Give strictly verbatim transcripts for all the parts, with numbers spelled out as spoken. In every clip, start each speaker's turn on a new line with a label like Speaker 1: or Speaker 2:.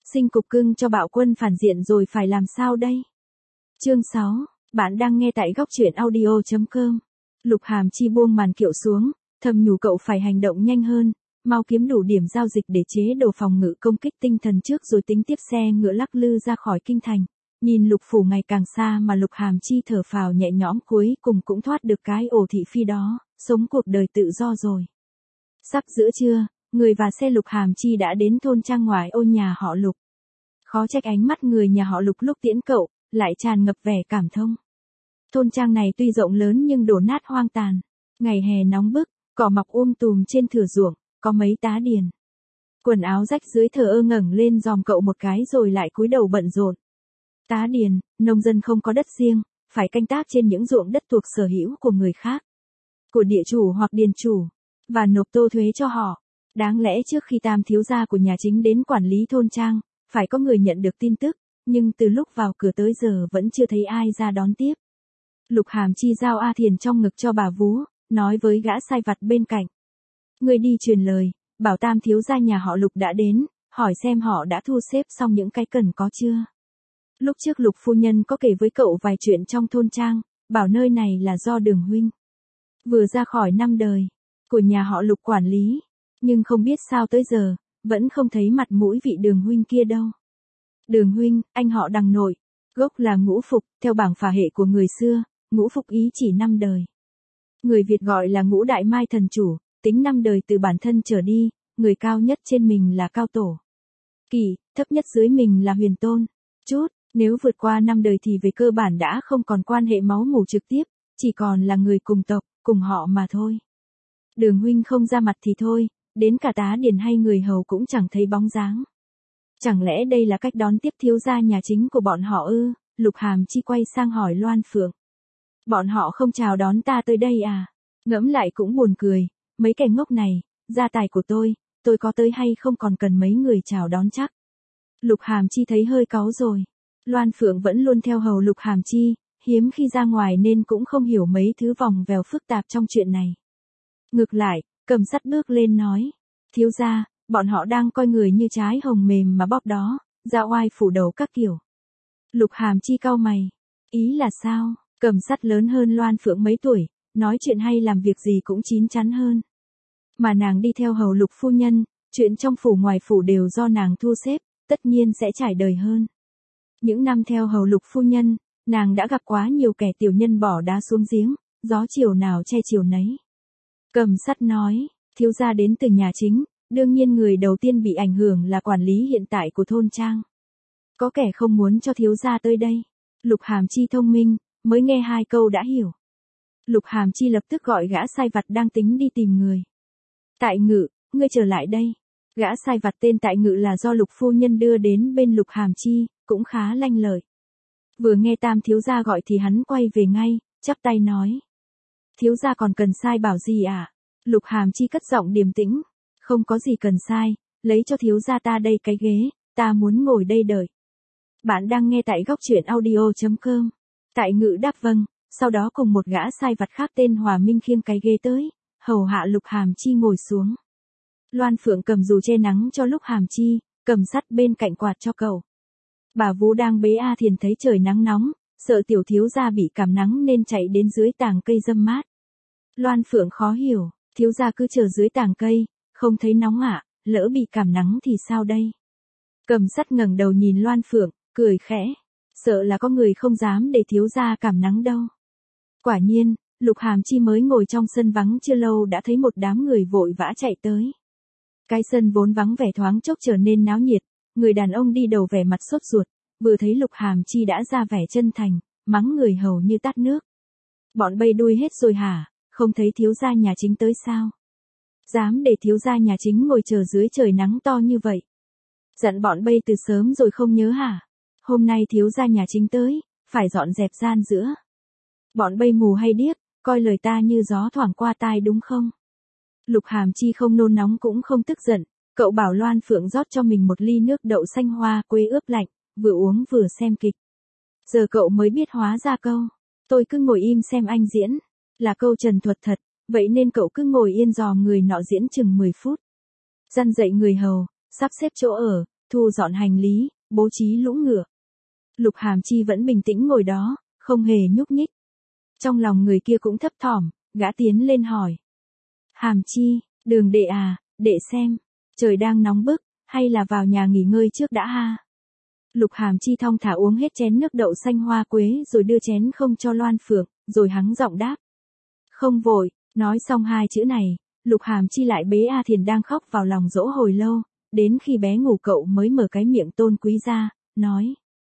Speaker 1: Sinh cục cưng cho bạo quân phản diện rồi phải làm sao đây? Chương sáu, bạn đang nghe tại góc truyện audio chấm com. Lục Hàm Chi buông màn kiệu xuống, thầm nhủ cậu phải hành động nhanh hơn, mau kiếm đủ điểm giao dịch để chế đồ phòng ngự công kích tinh thần trước rồi tính tiếp xe ngựa lắc lư ra khỏi kinh thành. Nhìn Lục phủ ngày càng xa mà Lục Hàm Chi thở phào nhẹ nhõm, cuối cùng cũng thoát được cái ổ thị phi đó, sống cuộc đời tự do rồi. Sắp giữa trưa, người và xe Lục Hàm Chi đã đến thôn trang ngoài ô nhà họ Lục. Khó trách ánh mắt người nhà họ Lục lúc tiễn cậu, lại tràn ngập vẻ cảm thông. Thôn trang này tuy rộng lớn nhưng đổ nát hoang tàn. Ngày hè nóng bức, cỏ mọc um tùm trên thửa ruộng, có mấy tá điền. Quần áo rách dưới thờ ơ ngẩng lên dòm cậu một cái rồi lại cúi đầu bận rộn. Tá điền, nông dân không có đất riêng, phải canh tác trên những ruộng đất thuộc sở hữu của người khác, của địa chủ hoặc điền chủ, và nộp tô thuế cho họ. Đáng lẽ trước khi tam thiếu gia của nhà chính đến quản lý thôn trang, phải có người nhận được tin tức, nhưng từ lúc vào cửa tới giờ vẫn chưa thấy ai ra đón tiếp. Lục Hàm Chi giao A Thiền trong ngực cho bà vú, nói với gã sai vặt bên cạnh. Người đi truyền lời, bảo tam thiếu gia nhà họ Lục đã đến, hỏi xem họ đã thu xếp xong những cái cần có chưa. Lúc trước Lục phu nhân có kể với cậu vài chuyện trong thôn trang, bảo nơi này là do Đường huynh, vừa ra khỏi năm đời, của nhà họ Lục quản lý, nhưng không biết sao tới giờ, vẫn không thấy mặt mũi vị Đường huynh kia đâu. Đường huynh, anh họ Đằng nội, gốc là Ngũ Phục, theo bảng phả hệ của người xưa, Ngũ Phục ý chỉ năm đời. Người Việt gọi là Ngũ Đại Mai thần chủ, tính năm đời từ bản thân trở đi, người cao nhất trên mình là Cao Tổ Kỳ, thấp nhất dưới mình là Huyền Tôn Chút, nếu vượt qua năm đời thì về cơ bản đã không còn quan hệ máu mủ trực tiếp, chỉ còn là người cùng tộc, cùng họ mà thôi. Đường huynh không ra mặt thì thôi, đến cả tá điền hay người hầu cũng chẳng thấy bóng dáng. Chẳng lẽ đây là cách đón tiếp thiếu gia nhà chính của bọn họ ư? Lục Hàm Chi quay sang hỏi Loan Phượng. Bọn họ không chào đón ta tới đây à? Ngẫm lại cũng buồn cười, mấy kẻ ngốc này, gia tài của tôi, tôi có tới hay không còn cần mấy người chào đón chắc. Lục Hàm Chi thấy hơi cáu rồi. Loan Phượng vẫn luôn theo hầu Lục Hàm Chi, hiếm khi ra ngoài nên cũng không hiểu mấy thứ vòng vèo phức tạp trong chuyện này. Ngược lại, Cầm Sắt bước lên nói, thiếu gia, bọn họ đang coi người như trái hồng mềm mà bóp đó, ra oai phủ đầu các kiểu. Lục Hàm Chi cau mày, ý là sao? Cầm Sắt lớn hơn Loan Phượng mấy tuổi, nói chuyện hay làm việc gì cũng chín chắn hơn. Mà nàng đi theo hầu Lục phu nhân, chuyện trong phủ ngoài phủ đều do nàng thu xếp, tất nhiên sẽ trải đời hơn. Những năm theo hầu Lục phu nhân, nàng đã gặp quá nhiều kẻ tiểu nhân bỏ đá xuống giếng, gió chiều nào che chiều nấy. Cầm Sắt nói, thiếu gia đến từ nhà chính, đương nhiên người đầu tiên bị ảnh hưởng là quản lý hiện tại của thôn trang. Có kẻ không muốn cho thiếu gia tới đây. Lục Hàm Chi thông minh, mới nghe hai câu đã hiểu. Lục Hàm Chi lập tức gọi gã sai vặt đang tính đi tìm người. Tại Ngự, ngươi trở lại đây. Gã sai vặt tên Tại Ngự là do Lục phu nhân đưa đến bên Lục Hàm Chi, cũng khá lanh lợi. Vừa nghe tam thiếu gia gọi thì hắn quay về ngay, chắp tay nói. Thiếu gia còn cần sai bảo gì à? Lục Hàm Chi cất giọng điềm tĩnh. Không có gì cần sai, lấy cho thiếu gia ta đây cái ghế, ta muốn ngồi đây đợi. Bạn đang nghe tại góc truyện audio chấm com. Tại Ngự đáp vâng, sau đó cùng một gã sai vặt khác tên Hòa Minh khiêng cái ghế tới, hầu hạ Lục Hàm Chi ngồi xuống. Loan Phượng cầm dù che nắng cho Lục Hàm Chi, Cầm Sắt bên cạnh quạt cho cậu. Bà vú đang bế A Thiền thấy trời nắng nóng, sợ tiểu thiếu gia bị cảm nắng nên chạy đến dưới tàng cây râm mát. Loan Phượng khó hiểu, thiếu gia cứ chờ dưới tàng cây, không thấy nóng ạ, à, lỡ bị cảm nắng thì sao đây? Cầm Sắt ngẩng đầu nhìn Loan Phượng, cười khẽ, sợ là có người không dám để thiếu gia cảm nắng đâu. Quả nhiên, Lục Hàm Chi mới ngồi trong sân vắng chưa lâu đã thấy một đám người vội vã chạy tới. Cái sân vốn vắng vẻ thoáng chốc trở nên náo nhiệt, người đàn ông đi đầu vẻ mặt sốt ruột, vừa thấy Lục Hàm Chi đã ra vẻ chân thành, mắng người hầu như tát nước. Bọn bay đuôi hết rồi hả, không thấy thiếu gia nhà chính tới sao? Dám để thiếu gia nhà chính ngồi chờ dưới trời nắng to như vậy. Dặn bọn bay từ sớm rồi không nhớ hả? Hôm nay thiếu gia nhà chính tới, phải dọn dẹp gian giữa. Bọn bay mù hay điếc, coi lời ta như gió thoảng qua tai đúng không? Lục Hàm Chi không nôn nóng cũng không tức giận, cậu bảo Loan Phượng rót cho mình một ly nước đậu xanh hoa quế ướp lạnh, vừa uống vừa xem kịch. Giờ cậu mới biết hóa ra câu, tôi cứ ngồi im xem anh diễn, là câu trần thuật thật, vậy nên cậu cứ ngồi yên dò người nọ diễn chừng mười phút. Dặn dạy người hầu, sắp xếp chỗ ở, thu dọn hành lý, bố trí lũ ngựa. Lục Hàm Chi vẫn bình tĩnh ngồi đó, không hề nhúc nhích. Trong lòng người kia cũng thấp thỏm, gã tiến lên hỏi. Hàm Chi, Đường đệ à, đệ xem, trời đang nóng bức, hay là vào nhà nghỉ ngơi trước đã ha? Lục Hàm Chi thong thả uống hết chén nước đậu xanh hoa quế rồi đưa chén không cho Loan Phượng, rồi hắng giọng đáp. Không vội, nói xong hai chữ này, Lục Hàm Chi lại bế A Thiền đang khóc vào lòng dỗ hồi lâu, đến khi bé ngủ cậu mới mở cái miệng tôn quý ra, nói.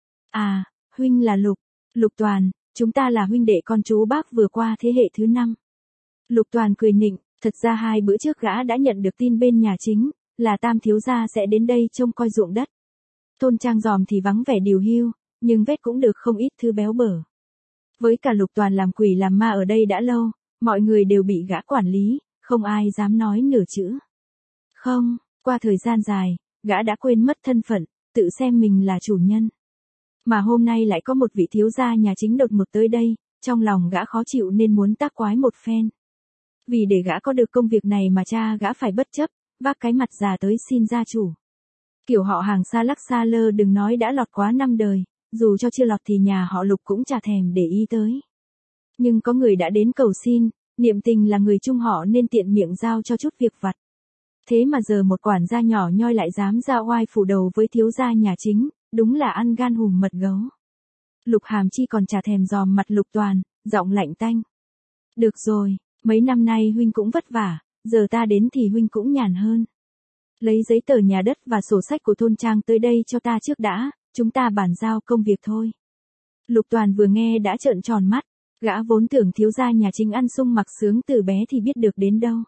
Speaker 1: À, huynh là Lục, Lục Toàn, chúng ta là huynh đệ con chú bác vừa qua thế hệ thứ năm. Lục Toàn cười nịnh, thật ra hai bữa trước gã đã nhận được tin bên nhà chính, là Tam thiếu gia sẽ đến đây trông coi ruộng đất. Thôn Trang Giòm thì vắng vẻ điều hưu, nhưng vét cũng được không ít thứ béo bở. Với cả Lục Toàn làm quỷ làm ma ở đây đã lâu, mọi người đều bị gã quản lý, không ai dám nói nửa chữ. Không, qua thời gian dài, gã đã quên mất thân phận, tự xem mình là chủ nhân. Mà hôm nay lại có một vị thiếu gia nhà chính đột ngột tới đây, trong lòng gã khó chịu nên muốn tác quái một phen. Vì để gã có được công việc này mà cha gã phải bất chấp, vác cái mặt già tới xin gia chủ. Kiểu họ hàng xa lắc xa lơ đừng nói đã lọt quá năm đời, dù cho chưa lọt thì nhà họ Lục cũng chả thèm để ý tới. Nhưng có người đã đến cầu xin, niệm tình là người chung họ nên tiện miệng giao cho chút việc vặt. Thế mà giờ một quản gia nhỏ nhoi lại dám ra oai phủ đầu với thiếu gia nhà chính, đúng là ăn gan hùm mật gấu. Lục Hàm Chi còn chả thèm dòm mặt Lục Toàn, giọng lạnh tanh. Được rồi, mấy năm nay huynh cũng vất vả, giờ ta đến thì huynh cũng nhàn hơn. Lấy giấy tờ nhà đất và sổ sách của thôn Trang tới đây cho ta trước đã, chúng ta bàn giao công việc thôi. Lục Toàn vừa nghe đã trợn tròn mắt, gã vốn tưởng thiếu gia nhà chính ăn sung mặc sướng từ bé thì biết được đến đâu.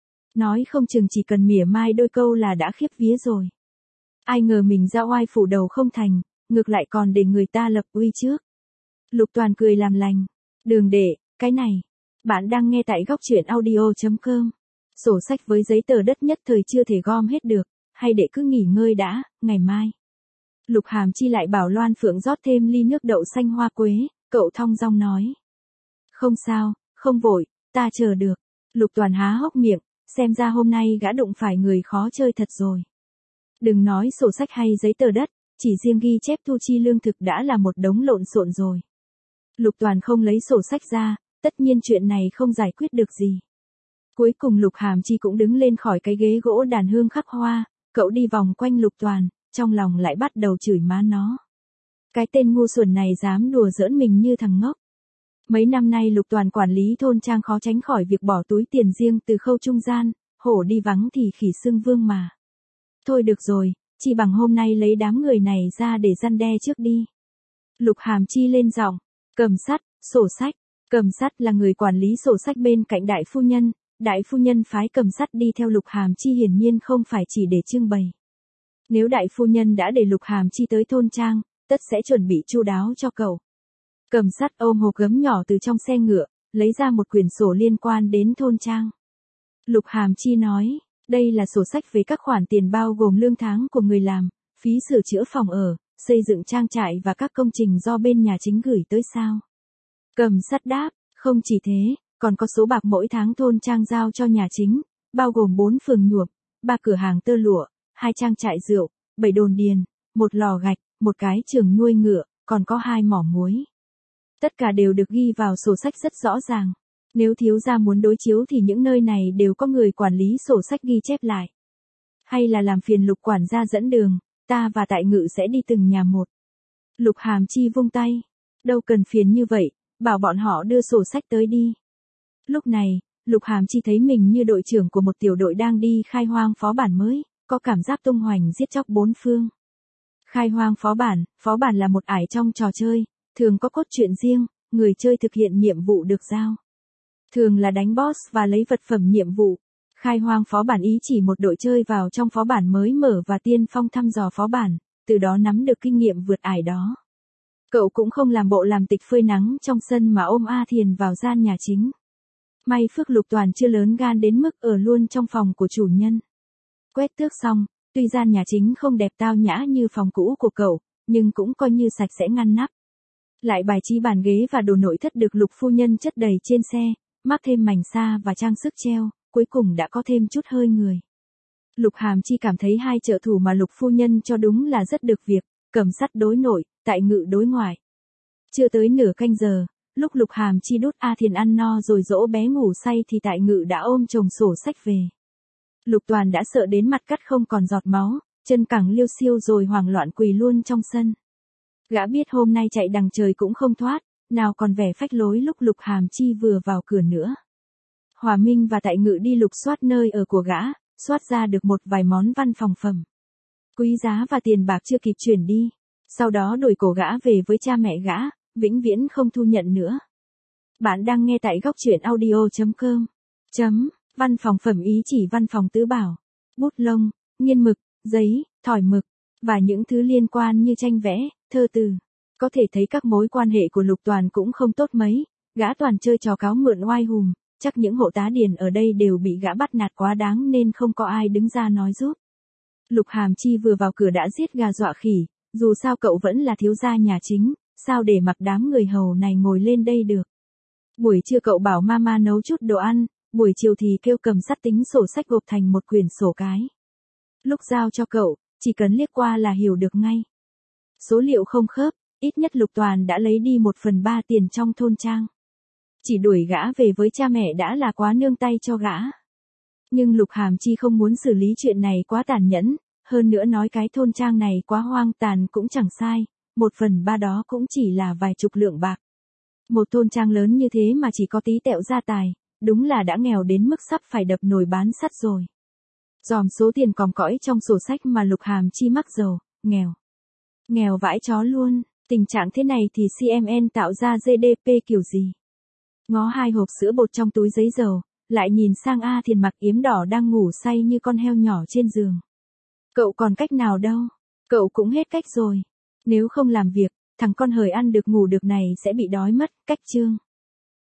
Speaker 1: Nói không chừng chỉ cần mỉa mai đôi câu là đã khiếp vía rồi. Ai ngờ mình ra oai phủ đầu không thành, ngược lại còn để người ta lập uy trước. Lục Toàn cười làm lành. Đường đệ, cái này. Bạn đang nghe tại góc truyện audio chấm com. Sổ sách với giấy tờ đất nhất thời chưa thể gom hết được, hay để cứ nghỉ ngơi đã, ngày mai. Lục Hàm Chi lại bảo Loan Phượng rót thêm ly nước đậu xanh hoa quế, cậu thong dong nói. Không sao, không vội, ta chờ được. Lục Toàn há hốc miệng, xem ra hôm nay gã đụng phải người khó chơi thật rồi. Đừng nói sổ sách hay giấy tờ đất, chỉ riêng ghi chép thu chi lương thực đã là một đống lộn xộn rồi. Lục Toàn không lấy sổ sách ra, tất nhiên chuyện này không giải quyết được gì. Cuối cùng Lục Hàm Chi cũng đứng lên khỏi cái ghế gỗ đàn hương khắc hoa, cậu đi vòng quanh Lục Toàn, trong lòng lại bắt đầu chửi má nó. Cái tên ngu xuẩn này dám đùa giỡn mình như thằng ngốc. Mấy năm nay Lục Toàn quản lý thôn Trang khó tránh khỏi việc bỏ túi tiền riêng từ khâu trung gian, hổ đi vắng thì khỉ xưng vương mà. Thôi được rồi, chỉ bằng hôm nay lấy đám người này ra để răn đe trước đi. Lục Hàm Chi lên giọng, cầm sắt, sổ sách. Cầm sắt là người quản lý sổ sách bên cạnh đại phu nhân, đại phu nhân phái cầm sắt đi theo Lục Hàm Chi hiển nhiên không phải chỉ để trưng bày. Nếu đại phu nhân đã để Lục Hàm Chi tới thôn Trang, tất sẽ chuẩn bị chu đáo cho cậu. Cầm sắt ôm hộp gấm nhỏ từ trong xe ngựa, lấy ra một quyển sổ liên quan đến thôn Trang. Lục Hàm Chi nói, đây là sổ sách về các khoản tiền bao gồm lương tháng của người làm, phí sửa chữa phòng ở, xây dựng trang trại và các công trình do bên nhà chính gửi tới sao. Cầm sắt đáp, không chỉ thế, còn có số bạc mỗi tháng thôn Trang giao cho nhà chính, bao gồm bốn phường nhuộm, ba cửa hàng tơ lụa, hai trang trại rượu, bảy đồn điền, một lò gạch, một cái trường nuôi ngựa, còn có hai mỏ muối. Tất cả đều được ghi vào sổ sách rất rõ ràng. Nếu thiếu gia muốn đối chiếu thì những nơi này đều có người quản lý sổ sách ghi chép lại. Hay là làm phiền Lục quản gia dẫn đường, ta và Tại Ngự sẽ đi từng nhà một. Lục Hàm Chi vung tay, đâu cần phiền như vậy, bảo bọn họ đưa sổ sách tới đi. Lúc này, Lục Hàm Chi thấy mình như đội trưởng của một tiểu đội đang đi khai hoang phó bản mới, có cảm giác tung hoành giết chóc bốn phương. Khai hoang phó bản, phó bản là một ải trong trò chơi, thường có cốt truyện riêng, người chơi thực hiện nhiệm vụ được giao. Thường là đánh boss và lấy vật phẩm nhiệm vụ. Khai hoang phó bản ý chỉ một đội chơi vào trong phó bản mới mở và tiên phong thăm dò phó bản, từ đó nắm được kinh nghiệm vượt ải đó. Cậu cũng không làm bộ làm tịch phơi nắng trong sân mà ôm A Thiền vào gian nhà chính. May phước Lục Toàn chưa lớn gan đến mức ở luôn trong phòng của chủ nhân. Quét tước xong, tuy gian nhà chính không đẹp tao nhã như phòng cũ của cậu, nhưng cũng coi như sạch sẽ ngăn nắp. Lại bài trí bàn ghế và đồ nội thất được Lục phu nhân chất đầy trên xe, mắc thêm mảnh sa và trang sức treo, cuối cùng đã có thêm chút hơi người. Lục Hàm Chi cảm thấy hai trợ thủ mà Lục phu nhân cho đúng là rất được việc, cầm sắt đối nội, tại ngự đối ngoại. Chưa tới nửa canh giờ, lúc Lục Hàm Chi đút A Thiền ăn no rồi dỗ bé ngủ say thì tại ngự đã ôm chồng sổ sách về. Lục Toàn đã sợ đến mặt cắt không còn giọt máu, chân cẳng liêu xiêu rồi hoảng loạn quỳ luôn trong sân. Gã biết hôm nay chạy đằng trời cũng không thoát, nào còn vẻ phách lối lúc Lục Hàm Chi vừa vào cửa nữa. Hòa Minh và tại ngự đi lục soát nơi ở của gã, soát ra được một vài món văn phòng phẩm quý giá và tiền bạc chưa kịp chuyển đi. Sau đó đuổi cổ gã về với cha mẹ gã, vĩnh viễn không thu nhận nữa. Bạn đang nghe tại góc truyện audio chấm com. Chấm, văn phòng phẩm ý chỉ văn phòng tứ bảo, bút lông, nghiên mực, giấy, thỏi mực, và những thứ liên quan như tranh vẽ, thơ từ. Có thể thấy các mối quan hệ của Lục Toàn cũng không tốt mấy, gã toàn chơi trò cáo mượn oai hùm, chắc những hộ tá điền ở đây đều bị gã bắt nạt quá đáng nên không có ai đứng ra nói giúp. Lục Hàm Chi vừa vào cửa đã giết gà dọa khỉ, dù sao cậu vẫn là thiếu gia nhà chính, sao để mặc đám người hầu này ngồi lên đây được. Buổi trưa cậu bảo mama nấu chút đồ ăn, buổi chiều thì kêu cầm sắt tính sổ sách gộp thành một quyển sổ cái. Lúc giao cho cậu, chỉ cần liếc qua là hiểu được ngay. Số liệu không khớp, ít nhất Lục Toàn đã lấy đi một phần ba tiền trong thôn trang. Chỉ đuổi gã về với cha mẹ đã là quá nương tay cho gã. Nhưng Lục Hàm Chi không muốn xử lý chuyện này quá tàn nhẫn, hơn nữa nói cái thôn trang này quá hoang tàn cũng chẳng sai, một phần ba đó cũng chỉ là vài chục lượng bạc. Một thôn trang lớn như thế mà chỉ có tí tẹo gia tài, đúng là đã nghèo đến mức sắp phải đập nồi bán sắt rồi. Dòm số tiền còm cõi trong sổ sách mà Lục Hàm Chi mắc dầu, nghèo. Nghèo vãi chó luôn, tình trạng thế này thì xê em en tạo ra giê đê pê kiểu gì? Ngó hai hộp sữa bột trong túi giấy dầu, lại nhìn sang A Thiền mặc yếm đỏ đang ngủ say như con heo nhỏ trên giường. Cậu còn cách nào đâu, cậu cũng hết cách rồi. Nếu không làm việc, thằng con hời ăn được ngủ được này sẽ bị đói mất, cách chương.